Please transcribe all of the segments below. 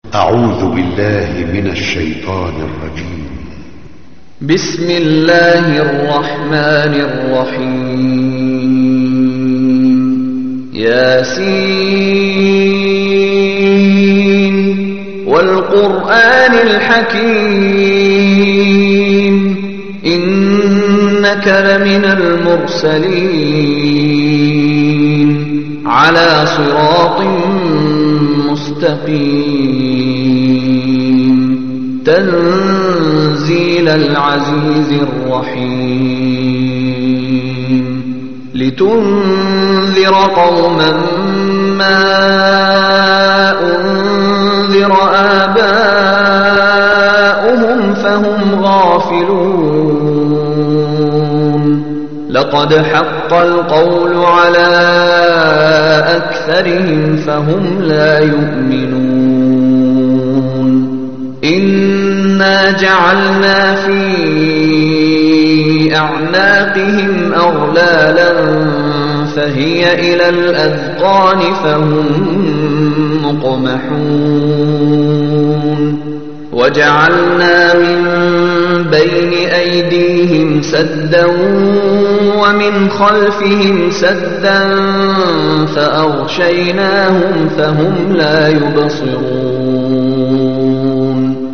أعوذ بالله من الشيطان الرجيم. بسم الله الرحمن الرحيم. ياسين والقرآن الحكيم إنك لمن المرسلين على صراط مستقيم تنزيل العزيز الرحيم لتنذر قوما ما أنذر آباؤهم فهم غافلون لقد حق القول على أكثرهم فهم لا يؤمنون إنا جعلنا في أعناقهم أغلالا فهي إلى الأذقان فهم مقمحون وجعلنا من بين أيديهم سدا ومن خلفهم سدا فأغشيناهم فهم لا يبصرون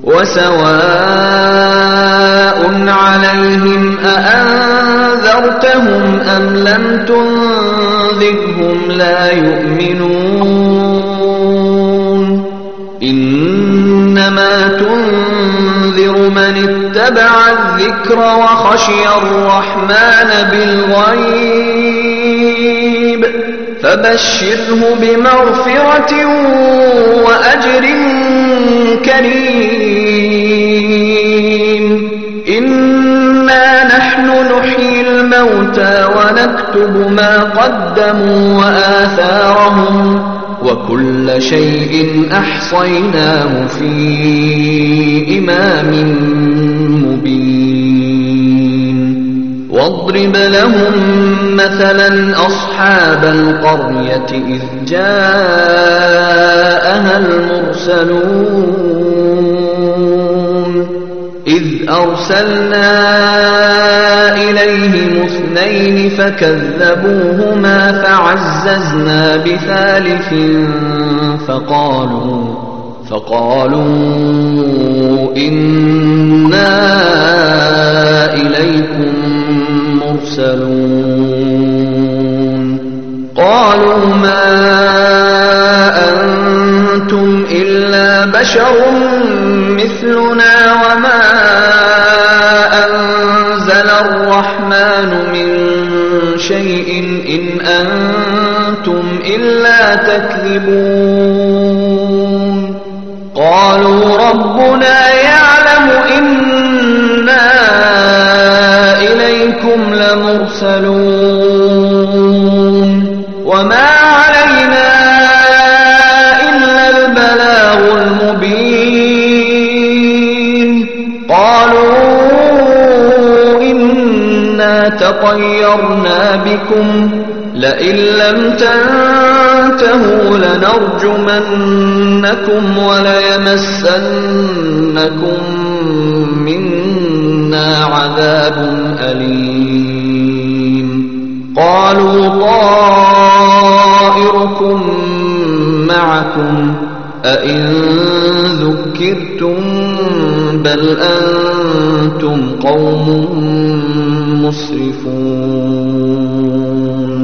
وسواء عليهم أأنذرتهم أم لم تنذرهم لا يؤمنون إنما تنذر من اتبع الذكر وخشي الرحمن بالغيب فبشره بمغفرة وأجر كريم إنا نحن نحيي الموتى ونكتب ما قدموا وآثارهم وكل شيء أحصيناه في إمام مبين واضرب لهم مثلا أصحاب القرية إذ جاءها المرسلون إذ أرسلنا إليهم 2 فكذبوهما فعززنا بثالث فقالوا إنا إليكم مرسلون قالوا ما أنتم إلا بشر مثلنا وما أنزل الرحمن من شيء إن أنتم إلا تكذبون قالوا ربنا يعلم إنا إليكم لمرسلون وما علينا إلا البلاغ المبين قالوا إنا تطيرنا بكم لئن لم تنتهوا لنرجمنكم وليمسنكم منا عذاب أليم قالوا طائركم معكم أئن ذكرتم بل أنتم قوم مسرفون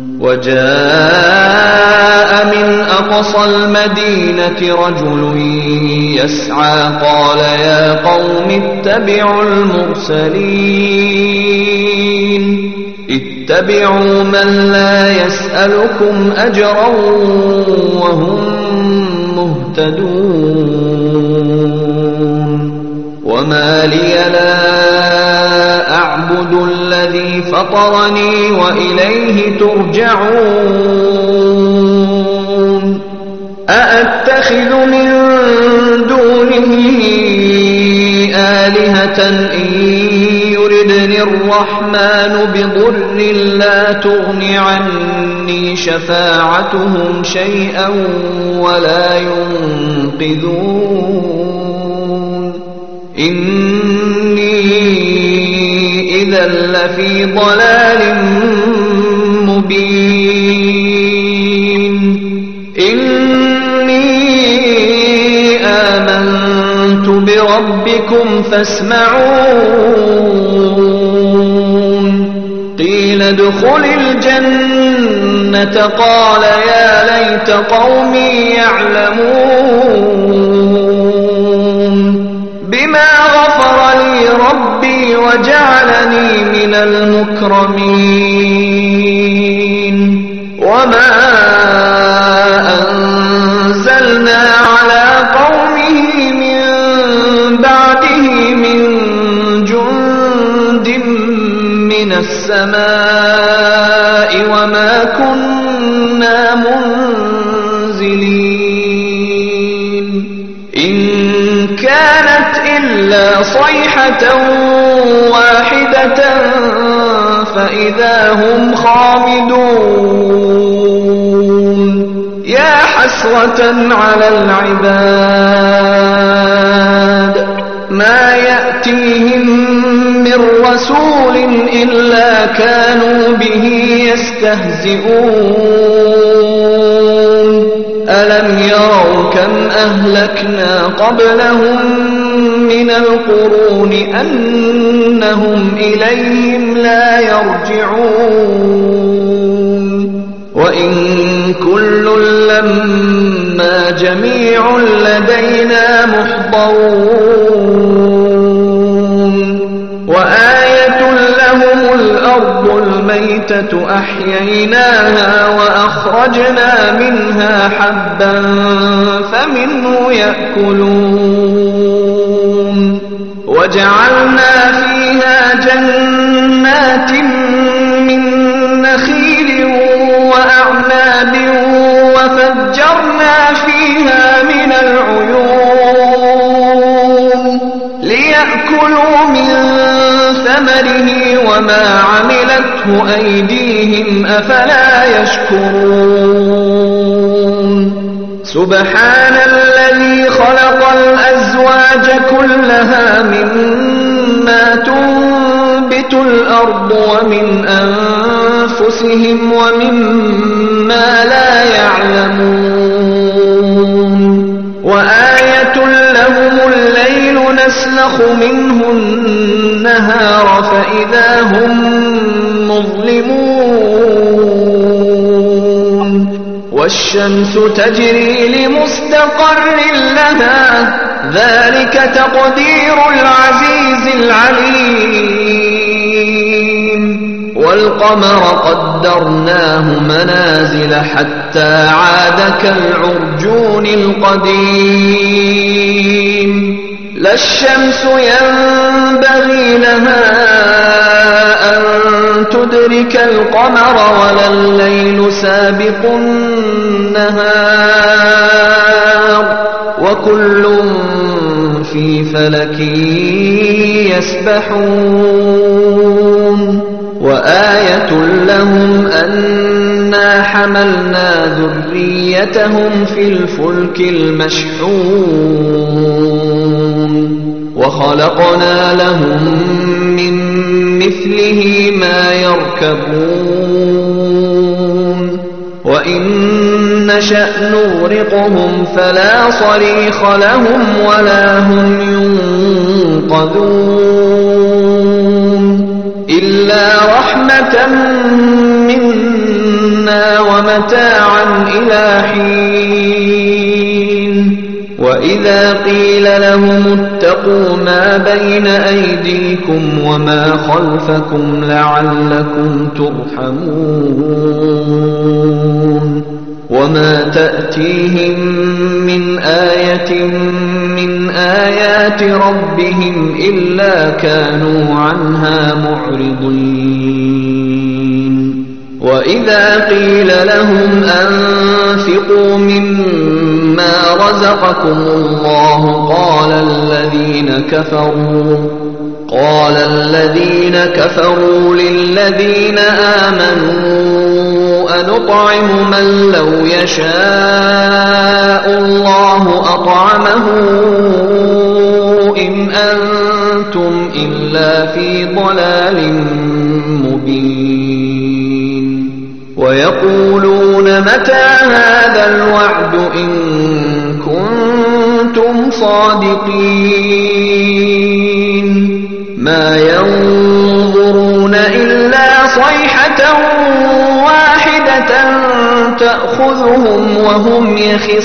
وجاء من أقصى المدينة رجل يسعى قال يا قوم اتبعوا المرسلين اتبعوا من لا يسألكم أجرا وهم مهتدون وما لي لا أعبد الذي فطرني وإليه ترجعون أأتخذ من دونه آلهة إن يردني الرحمن بضر لا تغن عني شفاعتهم شيئا ولا ينقذون إني إذا لفي ضلال مبين إني آمنت بربكم فاسمعون قيل ادخل الجنة قال يا ليت قومي يعلمون بما غفر لي ربي وجعلني من المكرمين وما أنزلنا على قومه من بعده من جند من السماء وما كنا منزلين إن كانت إلا صيحة واحدة فإذا هم خامدون يا حسرة على العباد ما يأتيهم من رسول إلا كانوا به يستهزئون ألم يروا كم أهلكنا قبلهم من القرون أنهم إليهم لا يرجعون وإن كل لما جميع لدينا محضرون وآية لهم الأرض الميتة أحييناها وأخرجنا منها حبا فمنه يأكلون وجعلنا فيها جنات من نخيل وأعناب وفجرنا فيها من العيون ليأكلوا من ثمره وما عملته أيديهم أفلا يشكرون سبحان الذي خلق الأزواج كلها مما تنبت الأرض ومن أنفسهم ومما لا يعلمون وآية لهم الليل نسلخ منه النهار فإذا هم مظلمون والشمس تجري لمستقر لها ذلك تقدير العزيز العليم والقمر قدرناه منازل حتى عاد كالعرجون القديم لا الشمس ينبغي لها أن تدرك القمر ولا الليل سابق النهار وكل في فلك يسبحون وآية لهم أنا حملنا ذريتهم في الفلك المشحون وخلقنا لهم من مثله ما يركبون وإن نشأ نغرقهم فلا صريخ لهم ولا هم ينقذون إلا رحمة منا ومتاعا إلى حين وإذا قيل لهم اتقوا ما بين أيديكم وما خلفكم لعلكم ترحمون وما تأتيهم من آية من آيات ربهم إلا كانوا عنها معرضين وإذا قيل لهم أنفقوا مما رزقكم الله قال الذين كفروا للذين آمنوا أنطعم من لو يشاء الله أطعمه إن أنتم إلا في ضلال مبين ويقولون متى هذا الوعد إن كنتم صادقين ما ينظرون إلا صيحة واحدة تأخذهم وهم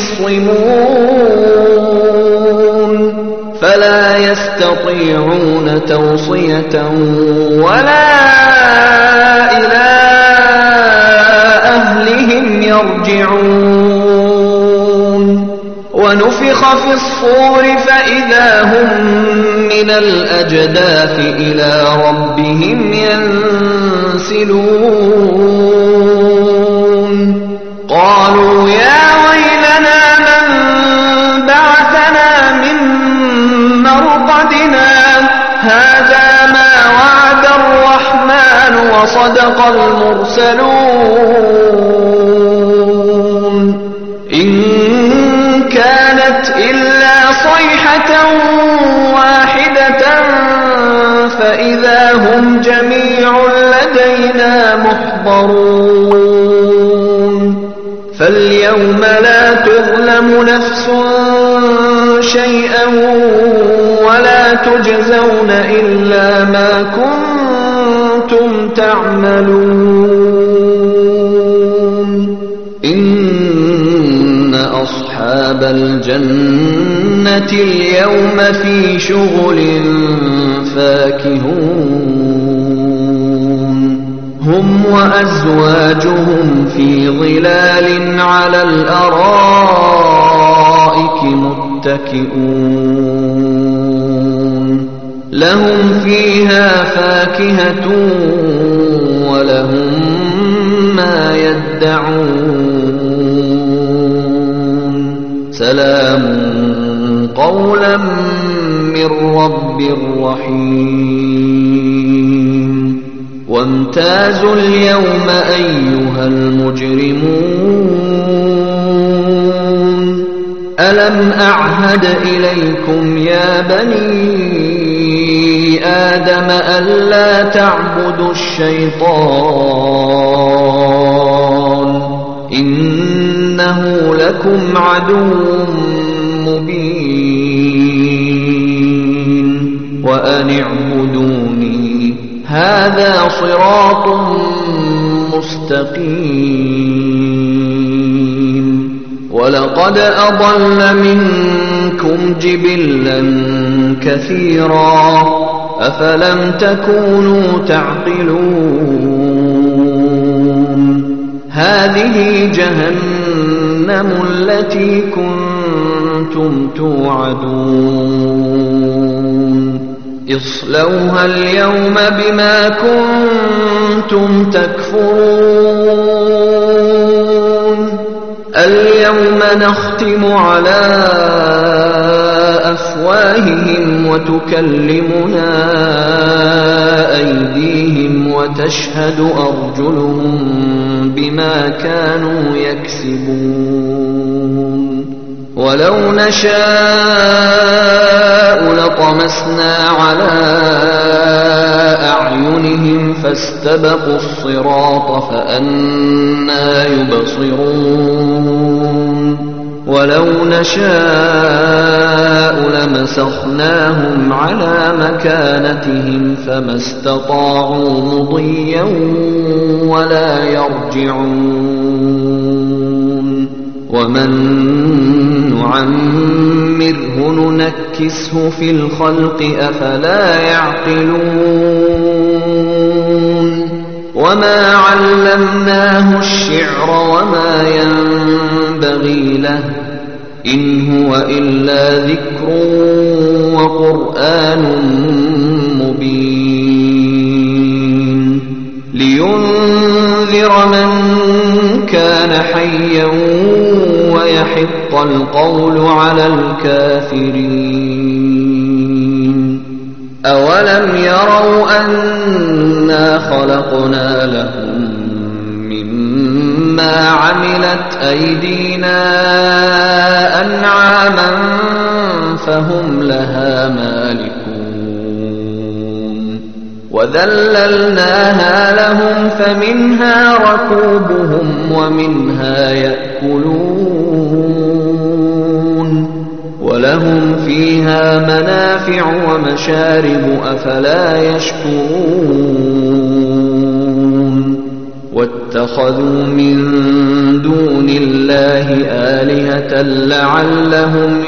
يخصمون فلا يستطيعون توصية ولا إلى أهلهم يرجعون ونفخ في الصور فإذا هم من الأجداث إلى ربهم ينسلون قالوا يا ويلنا من بعثنا من مرقدنا هذا ما وعد الرحمن وصدق المرسلون إن كانت إلا صيحة واحدة فإذا هم جميع لدينا محضرون فاليوم لا تظلم نفس شيئا ولا تجزون إلا ما كنتم تعملون إن أصحاب الجنة اليوم في شغل فاكهون هم وأزواجهم في ظلال على الأرائك متكئون لهم فيها فاكهة ولهم ما يدعون سلام قولا من رب رحيم وامتازوا اليوم أيها المجرمون ألم أعهد إليكم يا بني آدم ألا تعبدوا الشيطان إنه لكم عدو مبين وأن اعبدوني هذا صراط مستقيم ولقد أضل منكم جبلا كثيرا أفلم تكونوا تعقلون هذه جهنم التي كنتم توعدون اصلوها اليوم بما كنتم تكفرون اليوم نختم على أفواههم وتكلمنا أيديهم وتشهد أرجلهم بما كانوا يكسبون ولو نشاء لطمسنا على أعينهم فاستبقوا الصراط فأنى يبصرون ولو نشاء لمسخناهم على مكانتهم فما استطاعوا مضيا ولا يرجعون ومن نعمره ننكسه في الخلق أفلا يعقلون وما علمناه الشعر وما ينبغي له إن هو إلا ذكر وقرآن مبين لينذر من كان حيا ويحق القول على الكافرين أولم يروا أنا خلقنا لهم مما عملت أيدينا أنعاما فهم لها مالكون وذللناها لهم فمنها ركوبهم ومنها يأكلون ولهم فيها منافع ومشارب أفلا يشكرون واتخذوا من دون الله آلهة لعلهم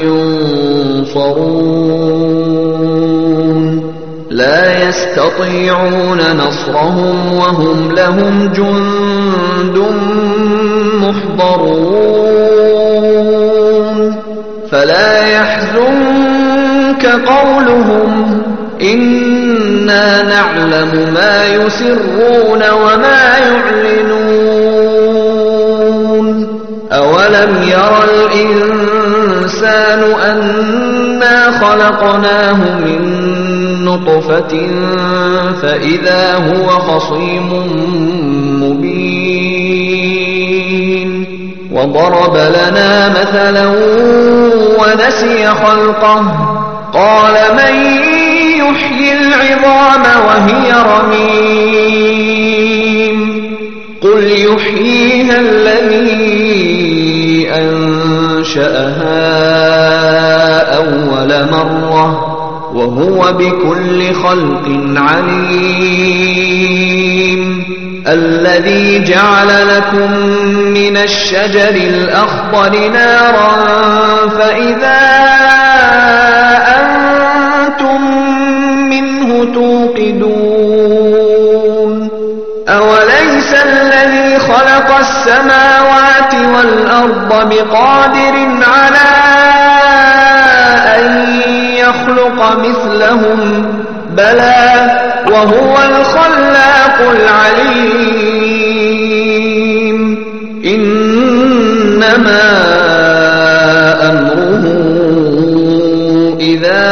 ينصرون لا يستطيعون نصرهم وهم لهم جند محضرون فلا يحزنك قولهم إنا نعلم ما يسرون وما يعلنون أولم يرى الإنسان أنا خلقناه من نطفة فإذا هو خصيم مبين وضرب لنا مثلا ونسي خلقه قال من يحيي العظام وهي رميم قل يحييها الذي أنشأها أول مرة وهو بكل خلق عليم الذي جعل لكم من الشجر الأخضر نارا فإذا أنتم منه توقدون أوليس الذي خلق السماوات والأرض بقادر على أن يخلق مثلهم بلى وهو الخلاق العليم إنما أمره إذا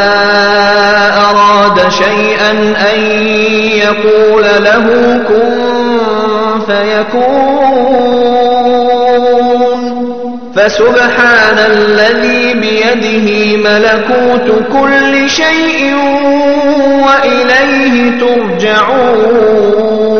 أراد شيئا أن يقول له كن فيكون فسبحان الذي بيده ملكوت كل شيء وإليه ترجعون